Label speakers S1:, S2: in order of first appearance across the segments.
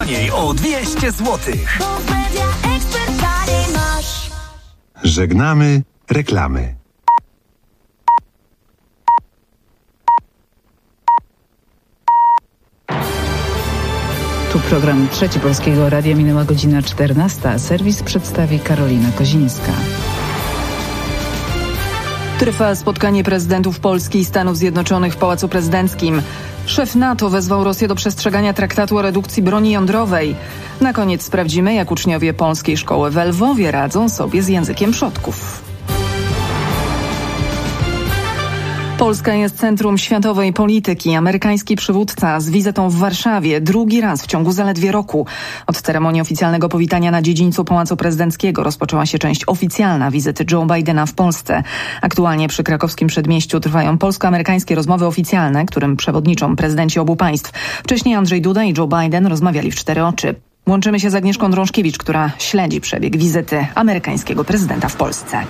S1: taniej o 200 zł.
S2: Żegnamy reklamy.
S3: Tu program Trzeci Polskiego Radia, minęła godzina 14, a serwis przedstawi Karolina Kozińska.
S4: Trwa spotkanie prezydentów Polski i Stanów Zjednoczonych w Pałacu Prezydenckim. Szef NATO wezwał Rosję do przestrzegania traktatu o redukcji broni jądrowej. Na koniec sprawdzimy, jak uczniowie polskiej szkoły w Lwowie radzą sobie z językiem przodków. Polska jest centrum światowej polityki. Amerykański przywódca z wizytą w Warszawie drugi raz w ciągu zaledwie roku. Od ceremonii oficjalnego powitania na dziedzińcu Pałacu Prezydenckiego rozpoczęła się część oficjalna wizyty Joe Bidena w Polsce. Aktualnie przy krakowskim przedmieściu trwają polsko-amerykańskie rozmowy oficjalne, którym przewodniczą prezydenci obu państw. Wcześniej Andrzej Duda i Joe Biden rozmawiali w 4 oczy. Łączymy się z Agnieszką Drążkiewicz, która śledzi przebieg wizyty amerykańskiego prezydenta w Polsce.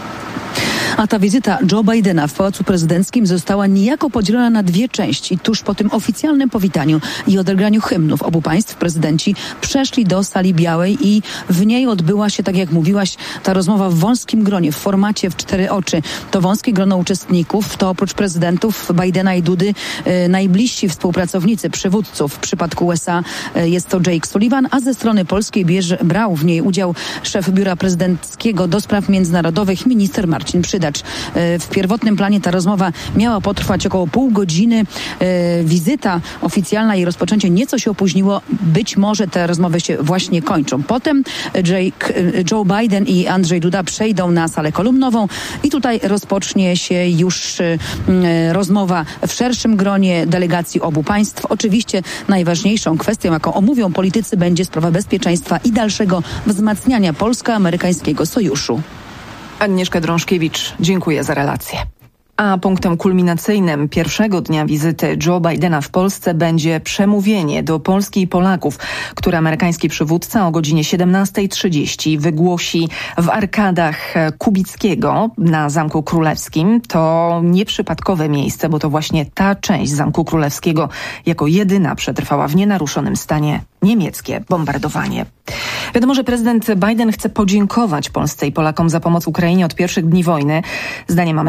S5: A ta wizyta Joe Bidena w Pałacu Prezydenckim została niejako podzielona na 2 części. Tuż po tym oficjalnym powitaniu i odegraniu hymnów obu państw prezydenci przeszli do sali białej i w niej odbyła się, tak jak mówiłaś, ta rozmowa w wąskim gronie, w formacie w 4 oczy. To wąskie grono uczestników, to oprócz prezydentów Bidena i Dudy najbliżsi współpracownicy, przywódców. W przypadku USA jest to Jake Sullivan, a ze strony polskiej brał w niej udział szef Biura Prezydenckiego do spraw międzynarodowych minister Marcin Przydacz. W pierwotnym planie ta rozmowa miała potrwać około pół godziny. Wizyta oficjalna i rozpoczęcie nieco się opóźniło. Być może te rozmowy się właśnie kończą. Potem Joe Biden i Andrzej Duda przejdą na salę kolumnową i tutaj rozpocznie się już rozmowa w szerszym gronie delegacji obu państw. Oczywiście najważniejszą kwestią, jaką omówią politycy, będzie sprawa bezpieczeństwa i dalszego wzmacniania polsko-amerykańskiego sojuszu.
S4: Agnieszka Drążkiewicz, dziękuję za relację. A punktem kulminacyjnym pierwszego dnia wizyty Joe Bidena w Polsce będzie przemówienie do Polski i Polaków, które amerykański przywódca o godzinie 17:30 wygłosi w arkadach Kubickiego na Zamku Królewskim. To nieprzypadkowe miejsce, bo to właśnie ta część Zamku Królewskiego jako jedyna przetrwała w nienaruszonym stanie niemieckie bombardowanie. Wiadomo, że prezydent Biden chce podziękować Polsce i Polakom za pomoc Ukrainie od pierwszych dni wojny. Zdaniem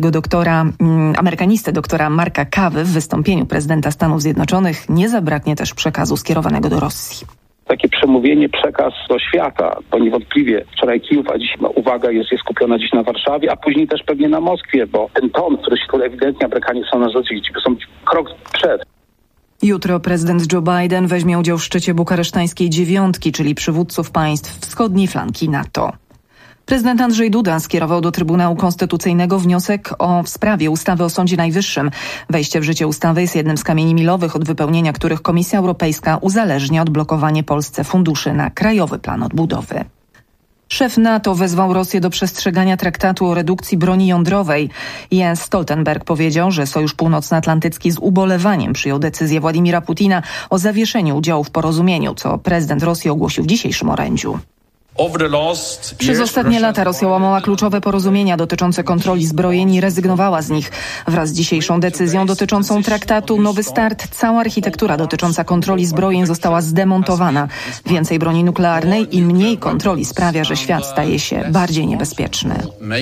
S4: amerykanisty doktora Marka Kawy w wystąpieniu prezydenta Stanów Zjednoczonych nie zabraknie też przekazu skierowanego do Rosji.
S6: Takie przemówienie, przekaz do świata, bo niewątpliwie wczoraj Kijów, a dziś uwaga jest skupiona dziś na Warszawie, a później też pewnie na Moskwie, bo ten ton, który ewidentnie Amerykanie są na rzeczy, są krok przed.
S4: Jutro prezydent Joe Biden weźmie udział w szczycie bukaresztańskiej dziewiątki, czyli przywódców państw wschodniej flanki NATO. Prezydent Andrzej Duda skierował do Trybunału Konstytucyjnego wniosek w sprawie ustawy o Sądzie Najwyższym. Wejście w życie ustawy jest jednym z kamieni milowych, od wypełnienia których Komisja Europejska uzależnia odblokowanie Polsce funduszy na Krajowy Plan Odbudowy. Szef NATO wezwał Rosję do przestrzegania traktatu o redukcji broni jądrowej. Jens Stoltenberg powiedział, że Sojusz Północnoatlantycki z ubolewaniem przyjął decyzję Władimira Putina o zawieszeniu udziału w porozumieniu, co prezydent Rosji ogłosił w dzisiejszym orędziu. Przez ostatnie lata Rosja łamała kluczowe porozumienia dotyczące kontroli zbrojeń i rezygnowała z nich. Wraz z dzisiejszą decyzją dotyczącą traktatu Nowy Start cała architektura dotycząca kontroli zbrojeń została zdemontowana. Więcej broni nuklearnej i mniej kontroli sprawia, że świat staje się bardziej niebezpieczny.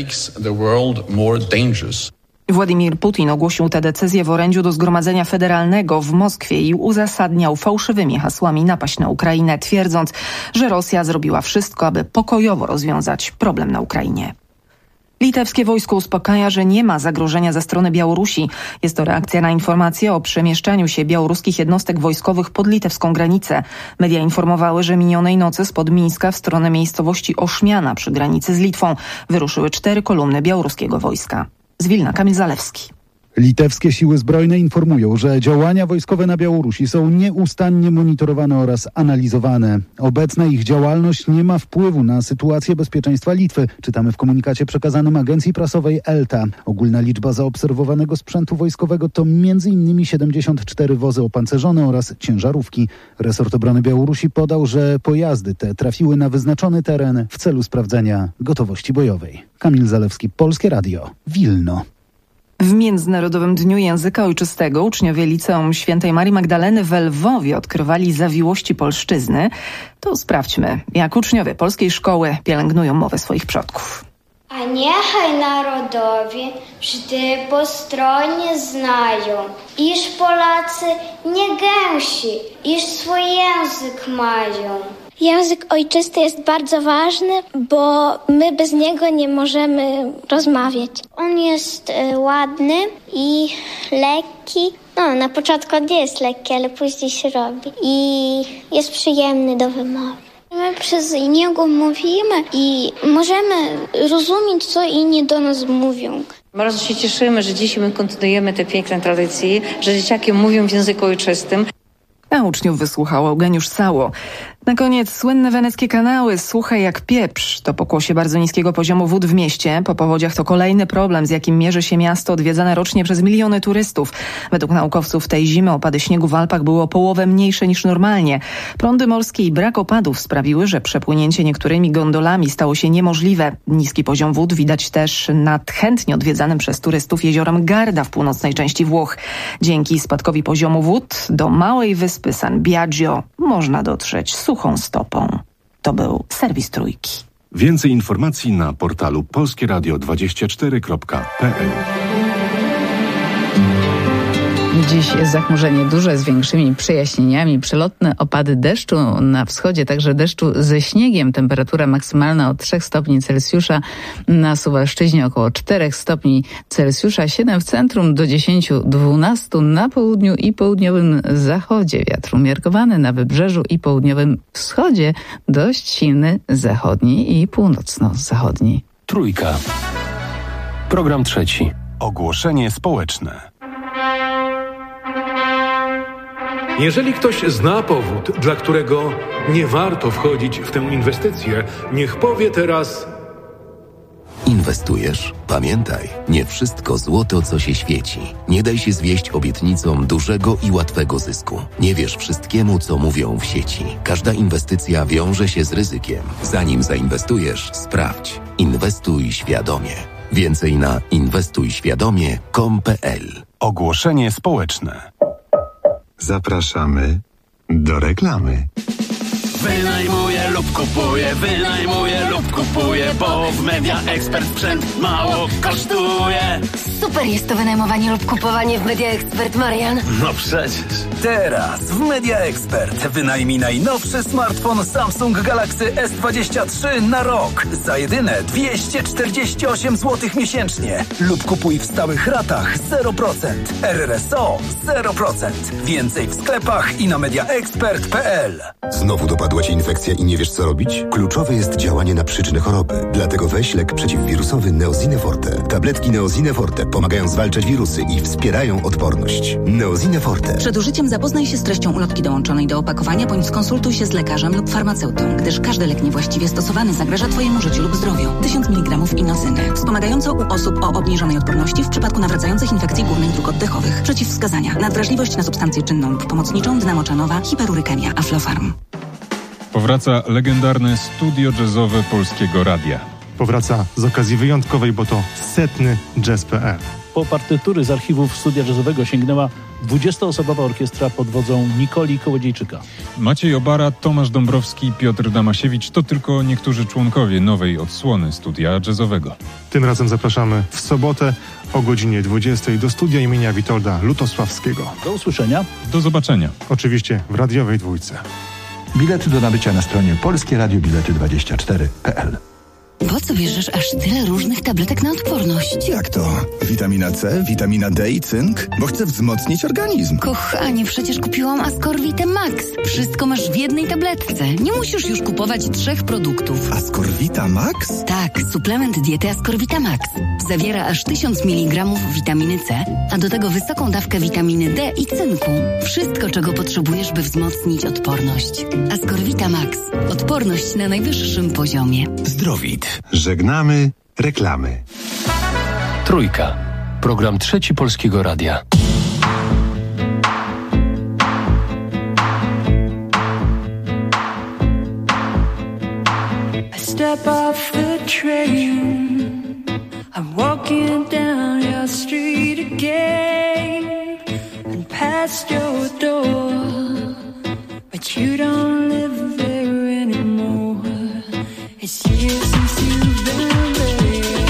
S4: Władimir Putin ogłosił tę decyzję w orędziu do Zgromadzenia Federalnego w Moskwie i uzasadniał fałszywymi hasłami napaść na Ukrainę, twierdząc, że Rosja zrobiła wszystko, aby pokojowo rozwiązać problem na Ukrainie. Litewskie wojsko uspokaja, że nie ma zagrożenia ze strony Białorusi. Jest to reakcja na informacje o przemieszczaniu się białoruskich jednostek wojskowych pod litewską granicę. Media informowały, że minionej nocy spod Mińska w stronę miejscowości Oszmiana przy granicy z Litwą wyruszyły 4 kolumny białoruskiego wojska. Z Wilna Kamil Zalewski.
S7: Litewskie siły zbrojne informują, że działania wojskowe na Białorusi są nieustannie monitorowane oraz analizowane. Obecna ich działalność nie ma wpływu na sytuację bezpieczeństwa Litwy, czytamy w komunikacie przekazanym agencji prasowej ELTA. Ogólna liczba zaobserwowanego sprzętu wojskowego to m.in. 74 wozy opancerzone oraz ciężarówki. Resort Obrony Białorusi podał, że pojazdy te trafiły na wyznaczony teren w celu sprawdzenia gotowości bojowej. Kamil Zalewski, Polskie Radio, Wilno.
S4: W Międzynarodowym Dniu Języka Ojczystego uczniowie Liceum Świętej Marii Magdaleny w Lwowie odkrywali zawiłości polszczyzny. To sprawdźmy, jak uczniowie polskiej szkoły pielęgnują mowę swoich przodków.
S1: A niechaj narodowie wszyscy po stronie znają, iż Polacy nie gęsi, iż swój język mają.
S2: Język ojczysty jest bardzo ważny, bo my bez niego nie możemy rozmawiać. On jest ładny i lekki. No, na początku nie jest lekki, ale później się robi. I jest przyjemny do wymowy. My przez niego mówimy i możemy rozumieć, co inni do nas mówią.
S8: Bardzo się cieszymy, że dzisiaj my kontynuujemy te piękne tradycje, że dzieciaki mówią w języku ojczystym.
S4: A uczniów wysłuchał Eugeniusz Sało. Na koniec słynne weneckie kanały Suche jak pieprz. To pokłosie bardzo niskiego poziomu wód w mieście. Po powodziach to kolejny problem, z jakim mierzy się miasto odwiedzane rocznie przez miliony turystów. Według naukowców tej zimy opady śniegu w Alpach były o połowę mniejsze niż normalnie. Prądy morskie i brak opadów sprawiły, że przepłynięcie niektórymi gondolami stało się niemożliwe. Niski poziom wód widać też nad chętnie odwiedzanym przez turystów jeziorem Garda w północnej części Włoch. Dzięki spadkowi poziomu wód do małej wyspy San Biagio można dotrzeć suchą stopą. To był serwis Trójki.
S9: Więcej informacji na portalu polskieradio24.pl.
S3: Dziś zachmurzenie duże z większymi przejaśnieniami, przelotne opady deszczu na wschodzie, także deszczu ze śniegiem. Temperatura maksymalna od 3 stopni Celsjusza, na Suwalszczyźnie około 4 stopni Celsjusza, 7 w centrum do 10-12 na południu i południowym zachodzie. Wiatr umiarkowany na wybrzeżu i południowym wschodzie, dość silny zachodni i północno-zachodni.
S10: Trójka. Program trzeci.
S9: Ogłoszenie społeczne.
S11: Jeżeli ktoś zna powód, dla którego nie warto wchodzić w tę inwestycję, niech powie teraz...
S12: Inwestujesz? Pamiętaj, nie wszystko złoto, co się świeci. Nie daj się zwieść obietnicom dużego i łatwego zysku. Nie wierz wszystkiemu, co mówią w sieci. Każda inwestycja wiąże się z ryzykiem. Zanim zainwestujesz, sprawdź. Inwestuj świadomie. Więcej na inwestujświadomie.com.pl.
S9: Ogłoszenie społeczne.
S13: Zapraszamy do reklamy.
S14: Wynajmuję lub kupuję, bo w Media Expert sprzęt mało kosztuje.
S15: Super jest to wynajmowanie lub kupowanie w Media Expert, Marian.
S14: No przecież. Teraz w Media Expert wynajmij najnowszy smartfon Samsung Galaxy S23 na rok za jedyne 248 zł miesięcznie lub kupuj w stałych ratach 0%. RRSO 0%. Więcej w sklepach i na mediaexpert.pl.
S16: Znowu dopadła Cię infekcja i nie wiesz, co robić? Kluczowe jest działanie na przyczynę choroby. Dlatego weź lek przeciwwirusowy Neosine Forte. Tabletki Neosine Forte pomagają zwalczać wirusy i wspierają odporność. Neosine Forte.
S17: Przed użyciem zapoznaj się z treścią ulotki dołączonej do opakowania, bądź skonsultuj się z lekarzem lub farmaceutą, gdyż każdy lek niewłaściwie stosowany zagraża Twojemu życiu lub zdrowiu. 1000 mg inozyny. Wspomagająco u osób o obniżonej odporności w przypadku nawracających infekcji górnych dróg oddechowych. Przeciwwskazania. Nadwrażliwość na substancję czynną lub pomocniczą, dna moczanowa, hiperurykemia, Aflofarm.
S18: Powraca legendarne studio jazzowe Polskiego Radia.
S19: Powraca z okazji wyjątkowej, bo to 100. Jazz.pl.
S20: Po partytury z archiwów studia jazzowego sięgnęła 20-osobowa orkiestra pod wodzą Nikoli Kołodziejczyka.
S18: Maciej Obara, Tomasz Dąbrowski i Piotr Damasiewicz to tylko niektórzy członkowie nowej odsłony studia jazzowego.
S19: Tym razem zapraszamy w sobotę o godzinie 20 do studia imienia Witolda Lutosławskiego.
S20: Do usłyszenia.
S18: Do zobaczenia.
S19: Oczywiście w radiowej dwójce.
S21: Bilety do nabycia na stronie polskieradiobilety24.pl.
S15: Po co bierzesz aż tyle różnych tabletek na odporność?
S21: Jak to? Witamina C, witamina D i cynk? Bo chcę wzmocnić organizm.
S15: Kochanie, przecież kupiłam Ascorvitę Max. Wszystko masz w jednej tabletce. Nie musisz już kupować 3 produktów.
S21: Ascorvita Max?
S15: Tak, suplement diety Ascorvita Max. Zawiera aż 1000 mg witaminy C, a do tego wysoką dawkę witaminy D i cynku. Wszystko, czego potrzebujesz, by wzmocnić odporność. Ascorvita Max. Odporność na najwyższym poziomie.
S21: Zdrowit. Żegnamy reklamy.
S10: Trójka. Program trzeci Polskiego Radia.
S22: I step off the train. I'm walking down your street
S5: past your door, but you don't live there anymore. It's years since you've been there,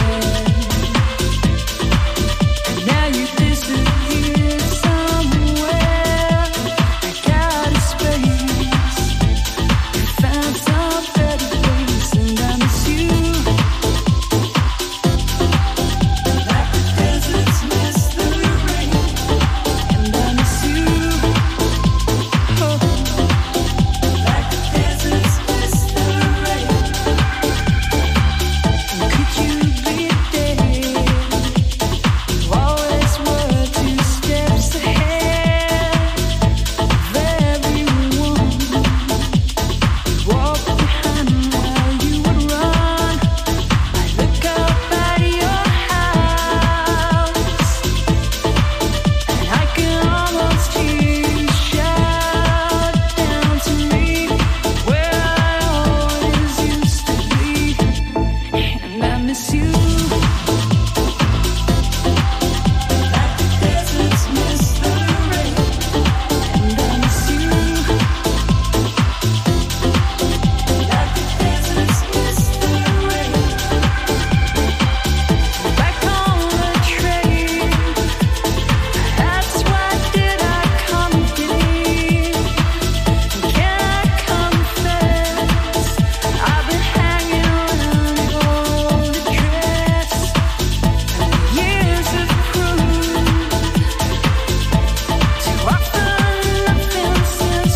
S5: and now you've disappeared somewhere. I got a space, you found some better place, and I miss you. Like the deserts miss the rain, and I miss you. Oh, like the deserts miss the rain. Could you be there? You always were 2 steps ahead of everyone. You walk behind while you would run. I look up at your house, and I can almost hear you shout down to me where I always used to be, and I miss you. Like the deserts miss the rain, and I miss you. Like the deserts miss the rain. Back on the train, that's why did I come again? Can I confess, I've been hanging around your old address. Years have proved too often nothing since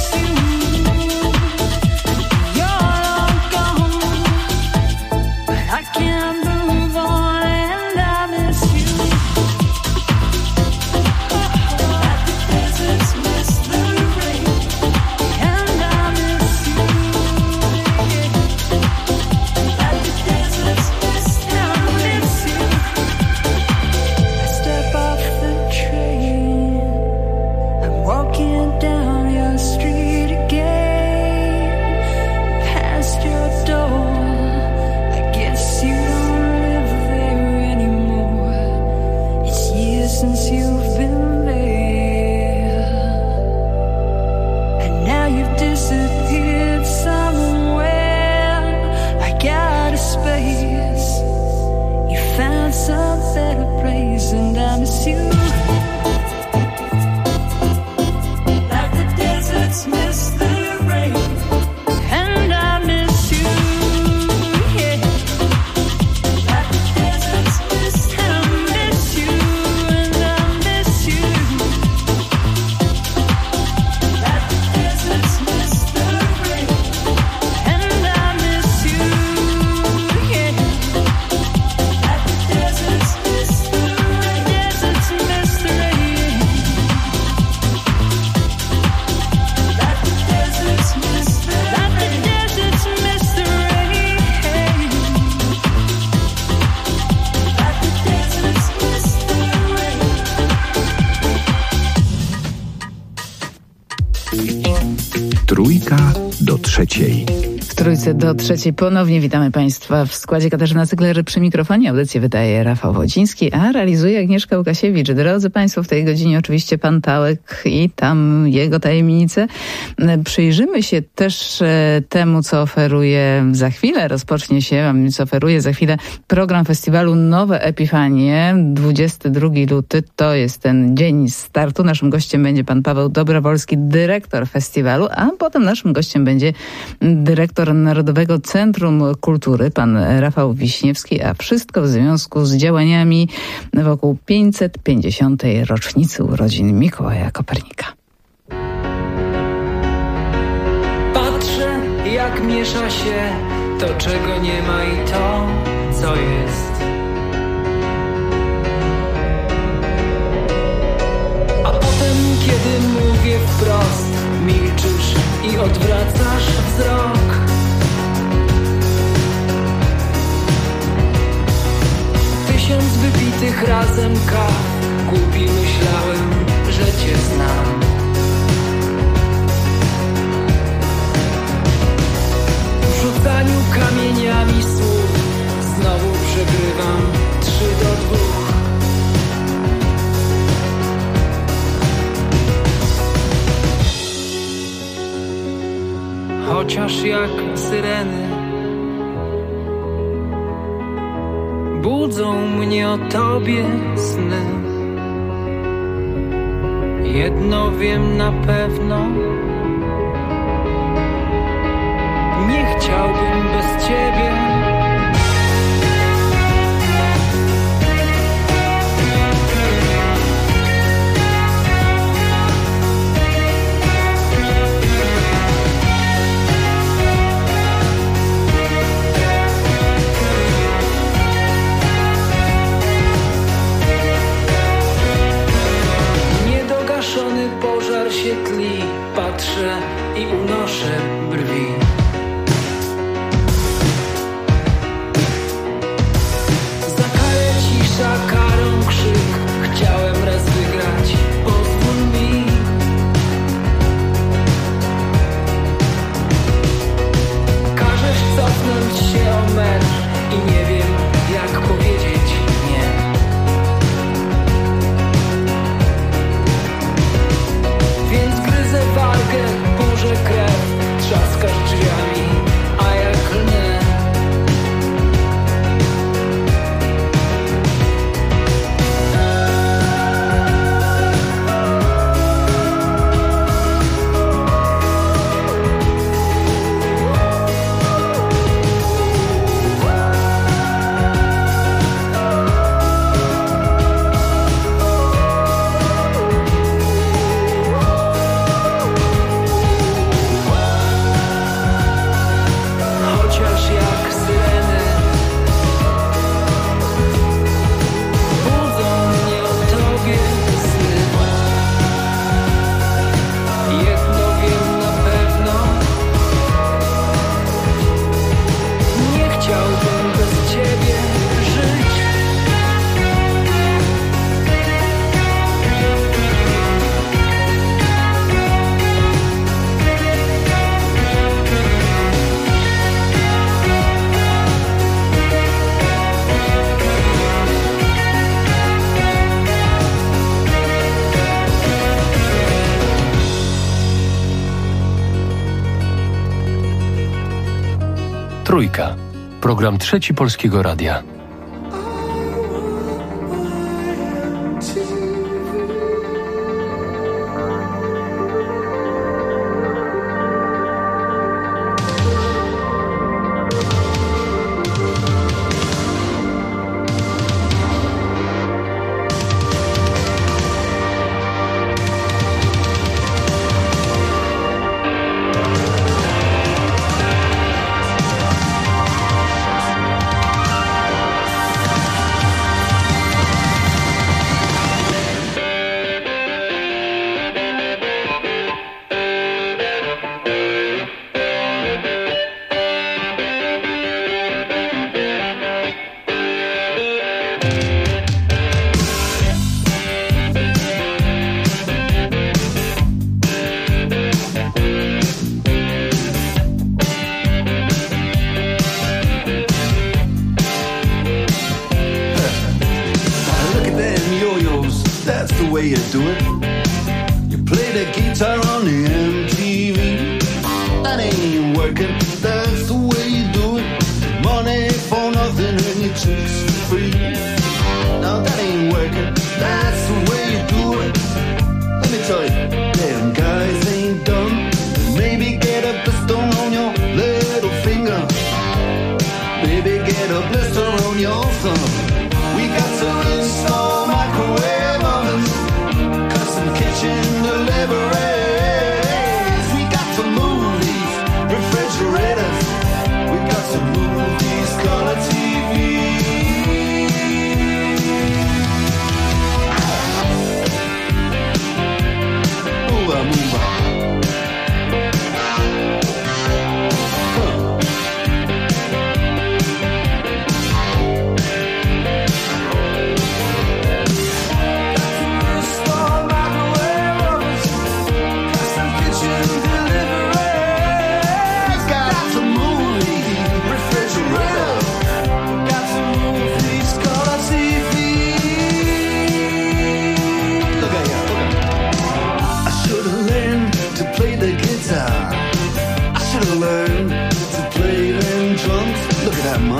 S5: you're long gone, but I can't move on and I miss you. Like the deserts miss the rain, and I miss you. Like the deserts miss the rain, I miss you. I step off the train, I'm walking down your street again, past your door. I guess you don't live there anymore. It's years since you've been there, and now you've disappeared somewhere. I got a space, you found some better place, and I miss you. Like the deserts miss the rain, and I miss you. Yeah. Like the deserts miss, and I miss you, and I miss you. Like the deserts miss the rain, and I miss you. Yeah. Like the deserts miss the rain, deserts miss the rain. Like the deserts miss the rain, like the deserts miss the rain. Like the deserts miss the rain.
S22: Trójka do trzeciej.
S3: W Trójce do trzeciej ponownie witamy Państwa w składzie Katarzyna Cykler. Przy mikrofonie audycję wydaje Rafał Wodziński, a realizuje Agnieszka Łukasiewicz. Drodzy Państwo, w tej godzinie oczywiście Pan Tałek i tam jego tajemnice. Przyjrzymy się też temu, co oferuje za chwilę. Rozpocznie się, co oferuje za chwilę program festiwalu Nowe Epifanie. 22 luty to jest ten dzień startu. Naszym gościem będzie pan Paweł Dobrowolski, dyrektor festiwalu, a potem naszym gościem będzie dyrektor Narodowego Centrum Kultury, pan Rafał Wiśniewski, a wszystko w związku z działaniami wokół 550. rocznicy urodzin Mikołaja Kopernika.
S23: Patrzę, jak miesza się to, czego nie ma i to, co jest. A potem, kiedy mówię wprost, milczysz i odwracasz wzrok. Tysiąc wypitych razem kaw, głupi myślałem, że cię znam. W rzucaniu kamieniami słów znowu przegrywam 3-2. chociaż jak syreny budzą mnie o tobie sny. Jedno wiem na pewno, nie chciałbym bez ciebie. Pożar się tli, patrzę i unoszę brwi. Za karę cisza, karą krzyk. Chciałem raz wygrać, pozwól mi. Każesz cofnąć się o metr i nie wiem jak powiedzieć nie. Więc gryzę wargę, burzę krew, trzaskasz drzwiami, a ja klnę.
S10: Trójka. Program Trzeci Polskiego Radia.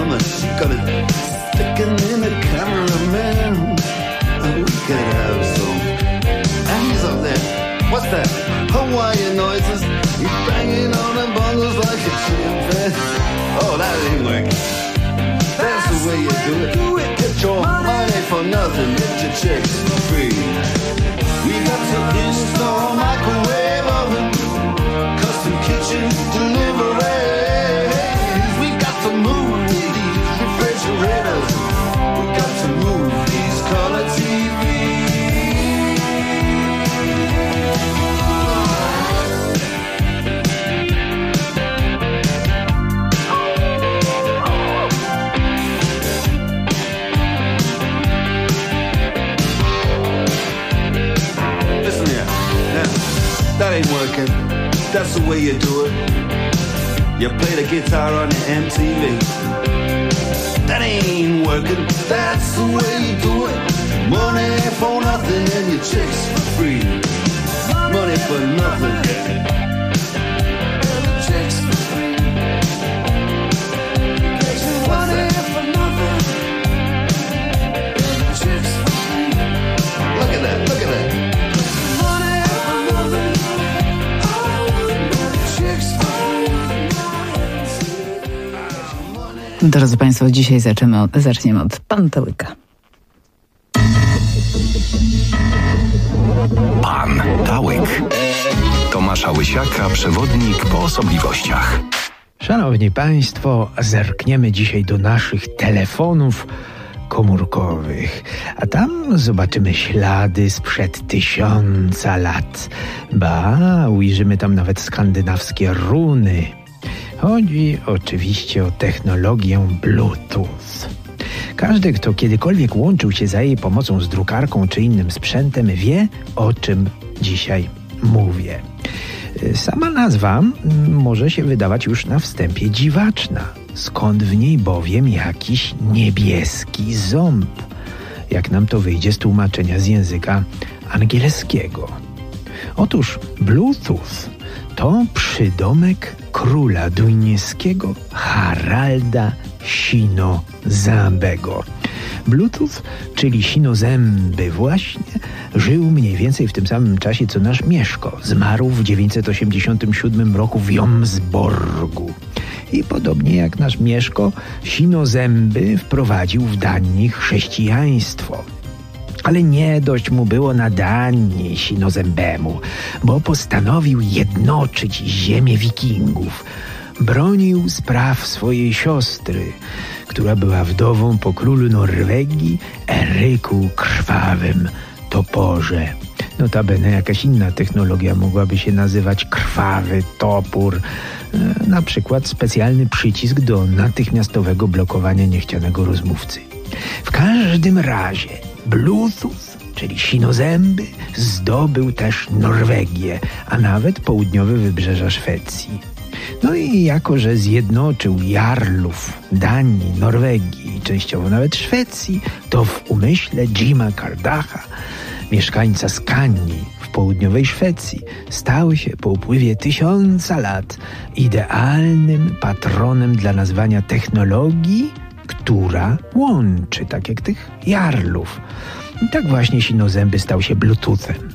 S1: mama, she got it sticking in the cameraman. We could have some. And he's up there. What's that? Hawaiian noises. He's banging on the bongos like a chimpanzee. Oh, that ain't working. That's the way you do it. Get your money for nothing. Get your chicks for free. We got to install microwave oven, custom kitchen deliveries. We got to move these refrigerators. We got to move these color TVs. Listen here, now, that ain't working. That's the way you do it. You play the guitar on the MTV. That ain't working. That's the way you do it. Money for nothing and your chicks for free. Money for nothing. Chicks for free. Money for nothing. Chicks for free. Look at that, look at that. Money for nothing. Chicks for free.
S3: Drodzy Państwo, dzisiaj zaczniemy od Pantełyka.
S22: Pan Tałyk. Tomasza Łysiaka, przewodnik po osobliwościach.
S6: Szanowni Państwo, zerkniemy dzisiaj do naszych telefonów komórkowych, a tam zobaczymy ślady sprzed 1000 lat. Ba, ujrzymy tam nawet skandynawskie runy. Chodzi oczywiście o technologię Bluetooth. Każdy, kto kiedykolwiek łączył się za jej pomocą z drukarką czy innym sprzętem, wie, o czym dzisiaj mówię. Sama nazwa może się wydawać już na wstępie dziwaczna. Skąd w niej bowiem jakiś niebieski ząb? Jak nam to wyjdzie z tłumaczenia z języka angielskiego. Otóż Bluetooth to przydomek króla duńskiego Haralda Sinozambego. Bluetooth, czyli Sinozęby właśnie, żył mniej więcej w tym samym czasie co nasz Mieszko. Zmarł w 987 roku w Jomsborgu. I podobnie jak nasz Mieszko, Sinozęby wprowadził w Danii chrześcijaństwo. Ale nie dość mu było na Danii Sinozębemu, bo postanowił jednoczyć ziemię wikingów. Bronił spraw swojej siostry, która była wdową po królu Norwegii Eryku Krwawym Toporze. Notabene jakaś inna technologia mogłaby się nazywać krwawy topór. Na przykład specjalny przycisk do natychmiastowego blokowania niechcianego rozmówcy. W każdym razie Bluetooth, czyli Sinozęby, zdobył też Norwegię, a nawet południowe wybrzeża Szwecji. No i jako, że zjednoczył jarlów Danii, Norwegii i częściowo nawet Szwecji, to w umyśle Jima Cardacha, mieszkańca Skanii w południowej Szwecji, stał się po upływie 1000 lat idealnym patronem dla nazwania technologii, która łączy, tak jak tych jarlów. I tak właśnie Sinozęby stał się Bluetoothem.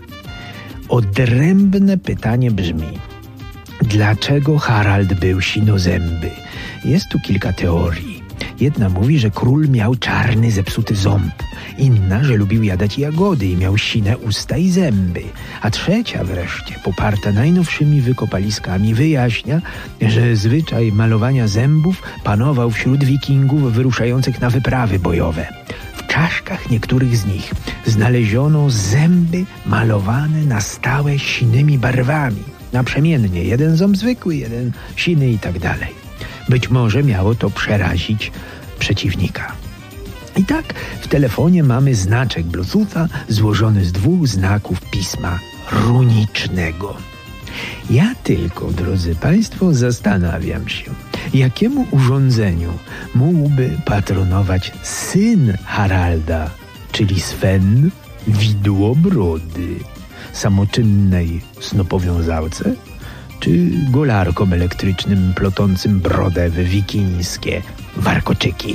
S6: Odrębne pytanie brzmi: dlaczego Harald był Sinozęby? Jest tu kilka teorii. Jedna mówi, że król miał czarny, zepsuty ząb. Inna, że lubił jadać jagody i miał sine usta i zęby. A trzecia wreszcie, poparta najnowszymi wykopaliskami, wyjaśnia, że zwyczaj malowania zębów panował wśród wikingów wyruszających na wyprawy bojowe. W czaszkach niektórych z nich znaleziono zęby malowane na stałe sinymi barwami. Naprzemiennie, jeden ząb zwykły, jeden siny i tak dalej. Być może miało to przerazić przeciwnika. I tak w telefonie mamy znaczek Bluetootha złożony z 2 znaków pisma runicznego. Ja tylko, drodzy Państwo, zastanawiam się, jakiemu urządzeniu mógłby patronować syn Haralda, czyli Sven Widłobrody, samoczynnej snopowiązałce, czy golarkom elektrycznym plotącym brodę w wikińskie warkoczyki.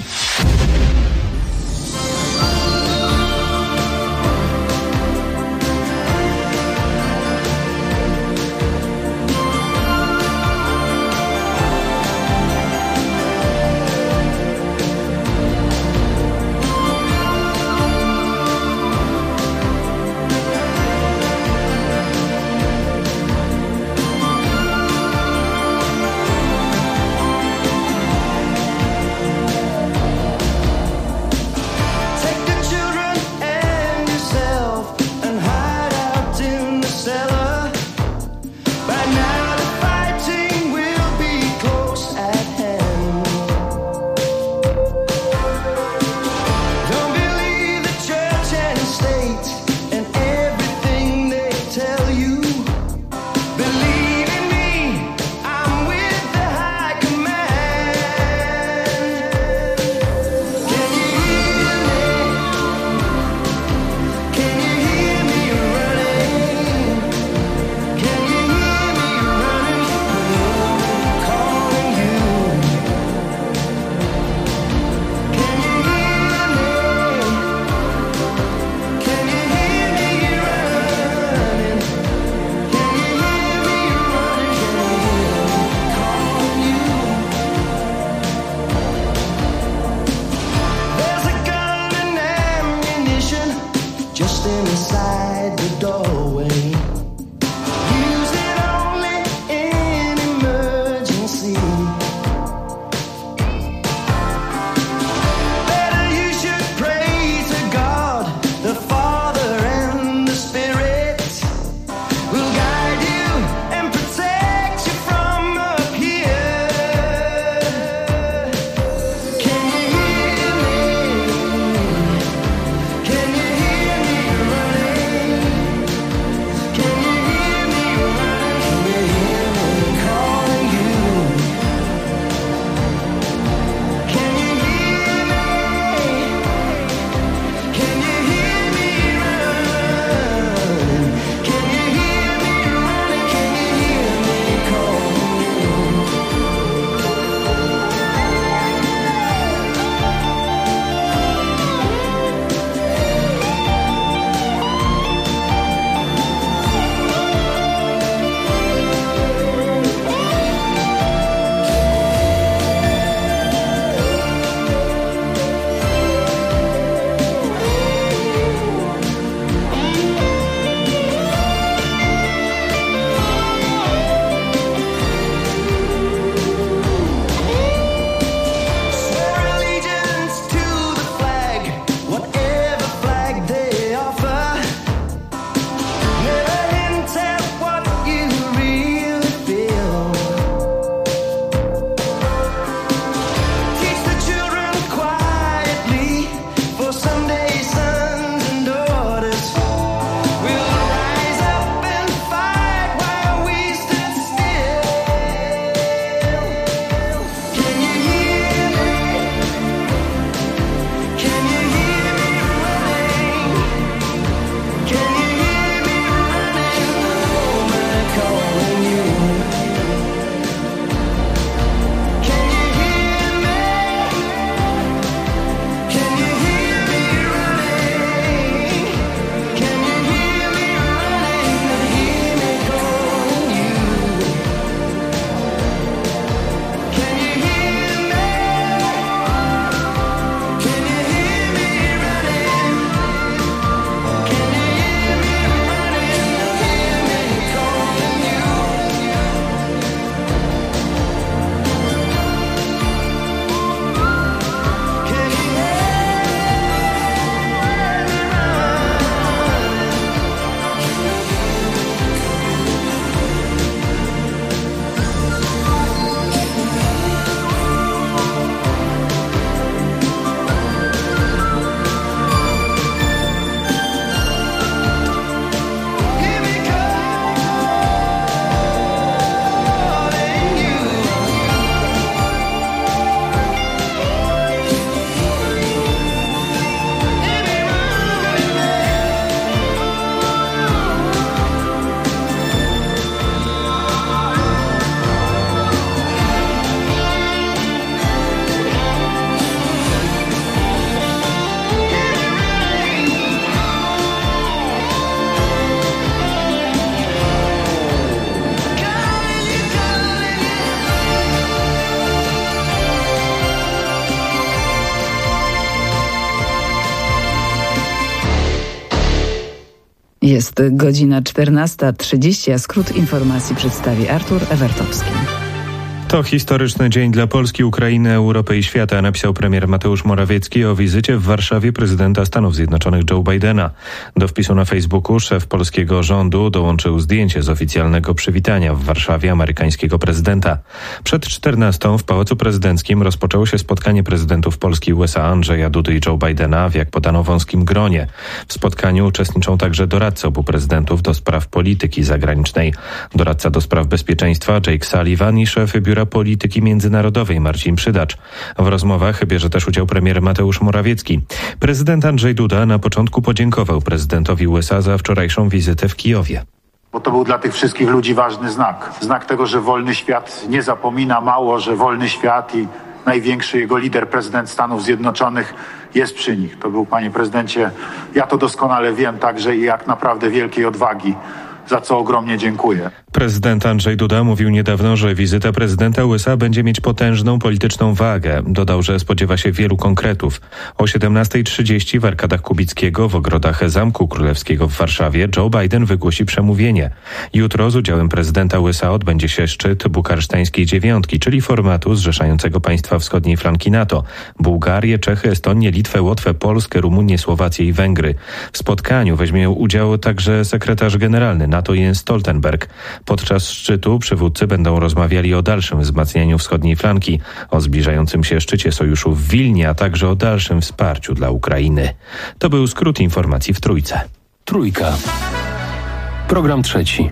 S3: Jest godzina 14:30, a skrót informacji przedstawi Artur Ewertowski.
S2: To historyczny dzień dla Polski, Ukrainy, Europy i świata, napisał premier Mateusz Morawiecki o wizycie w Warszawie prezydenta Stanów Zjednoczonych Joe Bidena. Do wpisu na Facebooku szef polskiego rządu dołączył zdjęcie z oficjalnego przywitania w Warszawie amerykańskiego prezydenta. Przed 14:00 w Pałacu Prezydenckim rozpoczęło się spotkanie prezydentów Polski i USA Andrzeja Dudy i Joe Bidena w jak podano wąskim gronie. W spotkaniu uczestniczą także doradcy obu prezydentów do spraw polityki zagranicznej. Doradca do spraw bezpieczeństwa Jake Sullivan i szef Biura Polityki Międzynarodowej Marcin Przydacz. W rozmowach bierze też udział premier Mateusz Morawiecki. Prezydent Andrzej Duda na początku podziękował prezydentowi USA za wczorajszą wizytę w Kijowie.
S7: Bo to był dla tych wszystkich ludzi ważny znak. Znak tego, że wolny świat nie zapomina, mało, że wolny świat i największy jego lider, prezydent Stanów Zjednoczonych, jest przy nich. To był, panie prezydencie, ja to doskonale wiem, także i jak naprawdę wielkiej odwagi, za co ogromnie dziękuję.
S2: Prezydent Andrzej Duda mówił niedawno, że wizyta prezydenta USA będzie mieć potężną polityczną wagę. Dodał, że spodziewa się wielu konkretów. O 17:30 w Arkadach Kubickiego w ogrodach Zamku Królewskiego w Warszawie Joe Biden wygłosi przemówienie. Jutro z udziałem prezydenta USA odbędzie się szczyt bukaresztańskiej dziewiątki, czyli formatu zrzeszającego państwa wschodniej flanki NATO. Bułgarię, Czechy, Estonię, Litwę, Łotwę, Polskę, Rumunię, Słowację i Węgry. W spotkaniu weźmie udział także sekretarz generalny NATO Jens Stoltenberg. Podczas szczytu przywódcy będą rozmawiali o dalszym wzmacnianiu wschodniej flanki, o zbliżającym się szczycie sojuszu w Wilnie, a także o dalszym wsparciu dla Ukrainy. To był skrót informacji w Trójce.
S10: Trójka. Program trzeci.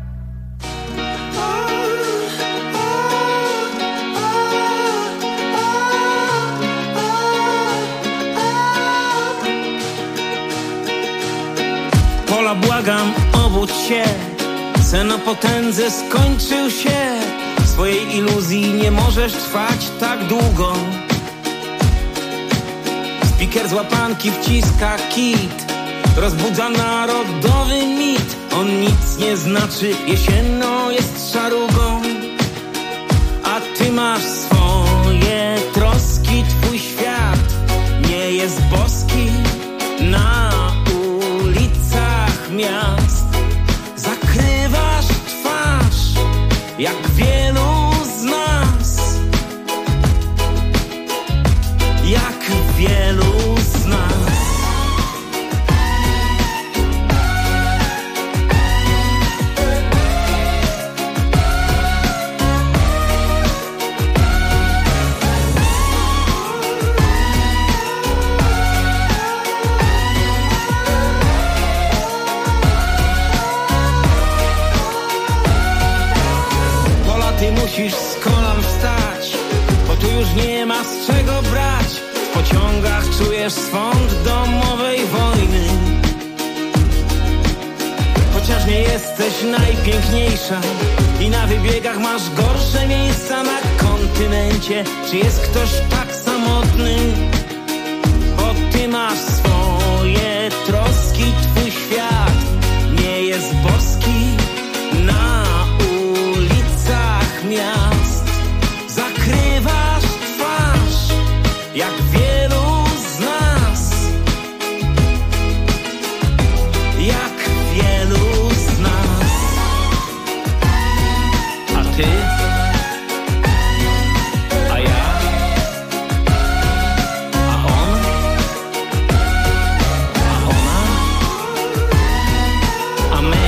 S8: Pola, błagam, obudź się. Sen o potędze skończył się. W swojej iluzji nie możesz trwać tak długo. Spiker z łapanki wciska kit. Rozbudza narodowy mit. On nic nie znaczy, jesienno jest szarugą. A ty masz swoje troski, twój świat nie jest boski. Na ulicach miast zakrywasz twarz, jak wielu z nas. Jak wielu z nas. Musisz z kolan wstać, bo tu już nie ma z czego brać. W pociągach czujesz swąd domowej wojny. Chociaż nie jesteś najpiękniejsza i na wybiegach masz gorsze miejsca na kontynencie. Czy jest ktoś tak samotny? Bo ty masz swoje troski, twój świat nie jest boski. Na miast zakrywasz twarz, jak wielu z nas. Jak wielu z nas. A ty? A ja? A on? A ona? A my?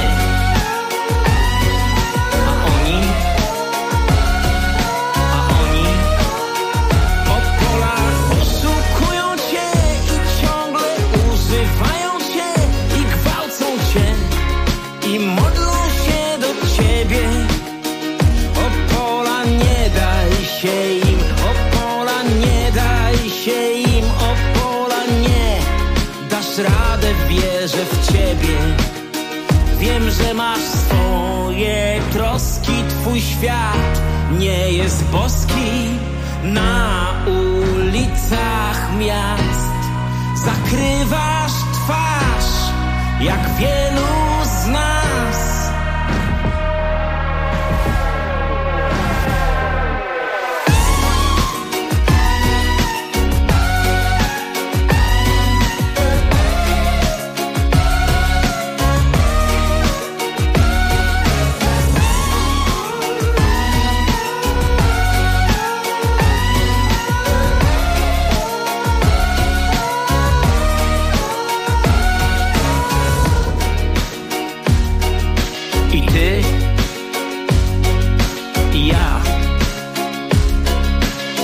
S8: Wierzę w ciebie. Wiem, że masz swoje troski. Twój świat nie jest boski. Na ulicach miast zakrywasz twarz, jak wielu z nas.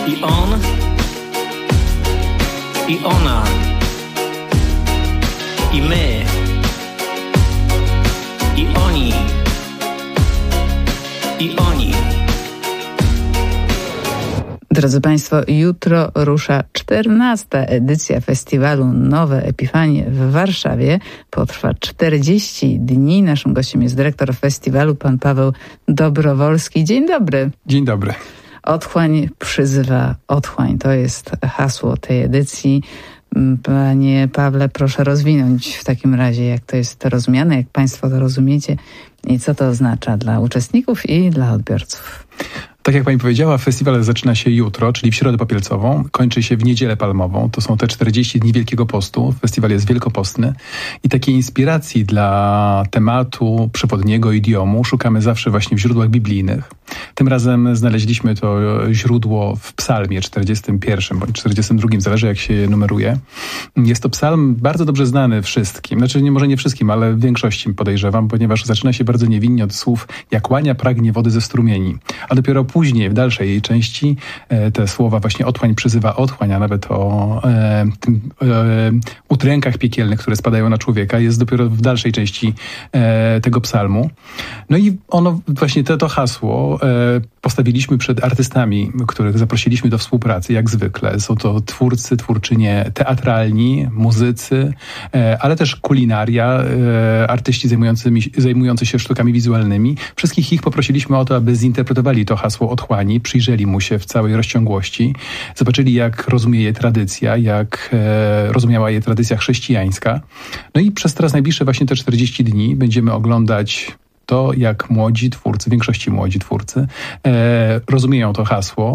S8: I on, i ona, i my, i oni, i oni.
S3: Drodzy Państwo, jutro rusza 14. edycja festiwalu Nowe Epifanie w Warszawie. Potrwa 40 dni. Naszym gościem jest dyrektor festiwalu, pan Paweł Dobrowolski. Dzień dobry.
S4: Dzień dobry.
S3: Otchłań przyzywa otchłań. To jest hasło tej edycji. Panie Pawle, proszę rozwinąć w takim razie, jak to jest rozumiane, jak Państwo to rozumiecie i co to oznacza dla uczestników i dla odbiorców.
S4: Tak jak pani powiedziała, festiwal zaczyna się jutro, czyli w Środę Popielcową, kończy się w Niedzielę Palmową. To są te 40 dni Wielkiego Postu. Festiwal jest wielkopostny i takiej inspiracji dla tematu przewodniego idiomu szukamy zawsze właśnie w źródłach biblijnych. Tym razem znaleźliśmy to źródło w psalmie 41 bądź 42, zależy jak się je numeruje. Jest to psalm bardzo dobrze znany wszystkim, może nie wszystkim, ale w większości podejrzewam, ponieważ zaczyna się bardzo niewinnie od słów jak łania pragnie wody ze strumieni, a dopiero później, w dalszej jej części, te słowa właśnie otchłań przyzywa otchłań, a nawet o utrękach piekielnych, które spadają na człowieka, jest dopiero w dalszej części tego psalmu. No i ono, właśnie to hasło postawiliśmy przed artystami, których zaprosiliśmy do współpracy, jak zwykle. Są to twórcy, twórczynie teatralni, muzycy, ale też kulinaria, artyści zajmujący się sztukami wizualnymi. Wszystkich ich poprosiliśmy o to, aby zinterpretowali to hasło otchłani, przyjrzeli mu się w całej rozciągłości, zobaczyli, jak rozumie je tradycja, jak rozumiała je tradycja chrześcijańska. No i przez teraz najbliższe właśnie te 40 dni będziemy oglądać to, jak młodzi twórcy, w większości młodzi twórcy, rozumieją to hasło.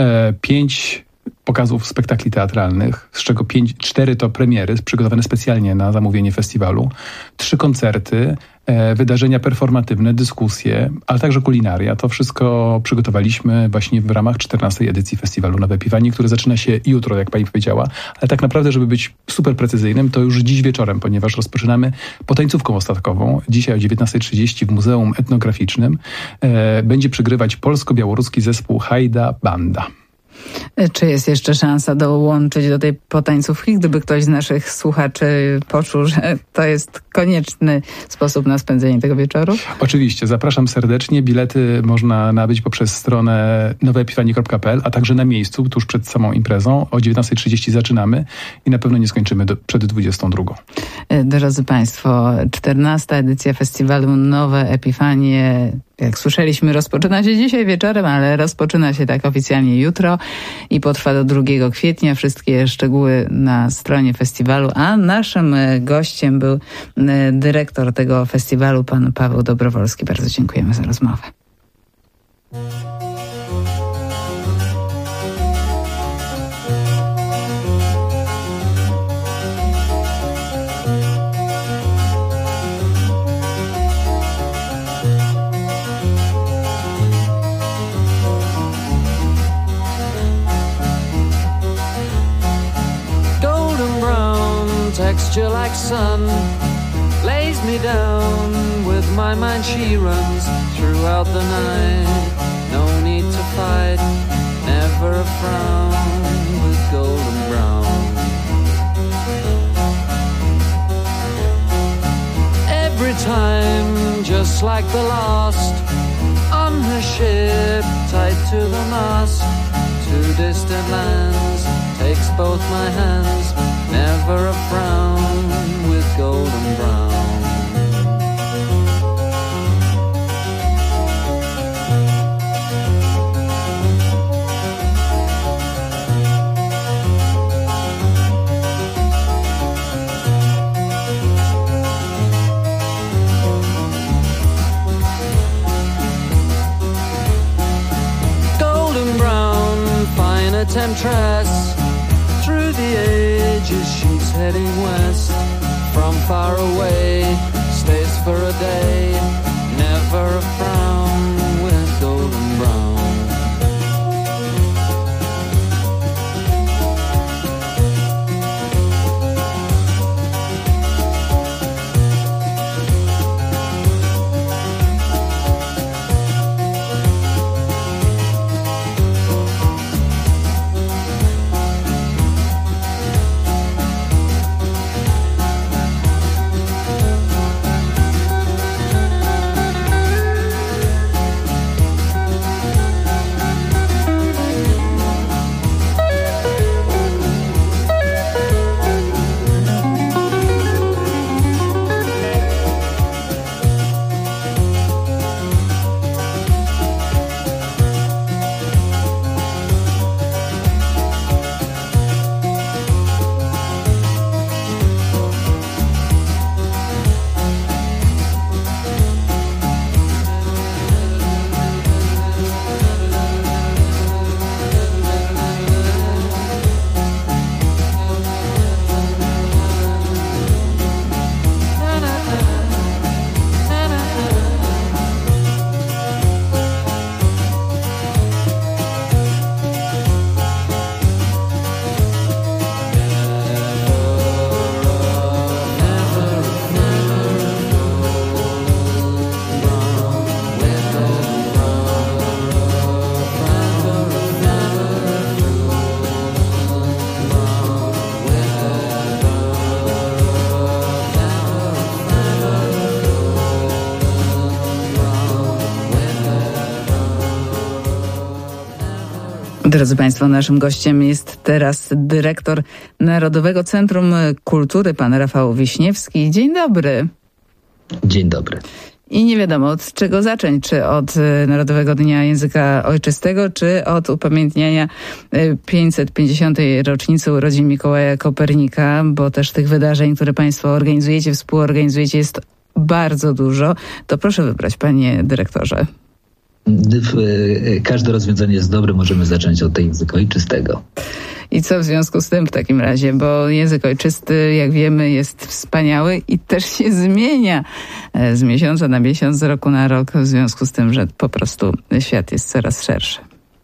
S4: 5 pokazów spektakli teatralnych, z czego 4 to premiery przygotowane specjalnie na zamówienie festiwalu, 3 koncerty, wydarzenia performatywne, dyskusje, ale także kulinaria. To wszystko przygotowaliśmy właśnie w ramach 14. edycji festiwalu Nowe Epifanie, który zaczyna się jutro, jak pani powiedziała, ale tak naprawdę, żeby być super precyzyjnym, to już dziś wieczorem, ponieważ rozpoczynamy potańcówką ostatkową. Dzisiaj o 19:30 w Muzeum Etnograficznym będzie przygrywać polsko-białoruski zespół Hajda Banda.
S3: Czy jest jeszcze szansa dołączyć do tej potańcówki, gdyby ktoś z naszych słuchaczy poczuł, że to jest konieczny sposób na spędzenie tego wieczoru?
S4: Oczywiście, zapraszam serdecznie. Bilety można nabyć poprzez stronę noweepifanie.pl, a także na miejscu, tuż przed samą imprezą. O 19:30 zaczynamy i na pewno nie skończymy przed 22.
S3: Drodzy Państwo, 14. edycja festiwalu Nowe Epifanie, jak słyszeliśmy, rozpoczyna się dzisiaj wieczorem, ale rozpoczyna się tak oficjalnie jutro i potrwa do 2 kwietnia. Wszystkie szczegóły na stronie festiwalu, a naszym gościem był dyrektor tego festiwalu, pan Paweł Dobrowolski. Bardzo dziękujemy za rozmowę.
S23: Texture like sun lays me down. With my mind she runs throughout the night. No need to fight, never a frown with golden brown. Every time, just like the last, on her ship tied to the mast, to distant lands, takes both my hands. Never a frown with golden brown. Golden brown, fine a temptress. Through the ages she's heading west. From far away, stays for a day. Never a frown with golden brown.
S3: Drodzy Państwo, naszym gościem jest teraz dyrektor Narodowego Centrum Kultury, pan Rafał Wiśniewski. Dzień dobry.
S9: Dzień dobry.
S3: I nie wiadomo, od czego zacząć, czy od Narodowego Dnia Języka Ojczystego, czy od upamiętniania 550. rocznicy urodzin Mikołaja Kopernika, bo też tych wydarzeń, które Państwo organizujecie, współorganizujecie, jest bardzo dużo. To proszę wybrać, panie dyrektorze.
S9: Każde rozwiązanie jest dobre, możemy zacząć od języka ojczystego.
S3: I co w związku z tym w takim razie? Bo język ojczysty, jak wiemy, jest wspaniały i też się zmienia z miesiąca na miesiąc, z roku na rok, w związku z tym, że po prostu świat jest coraz szerszy.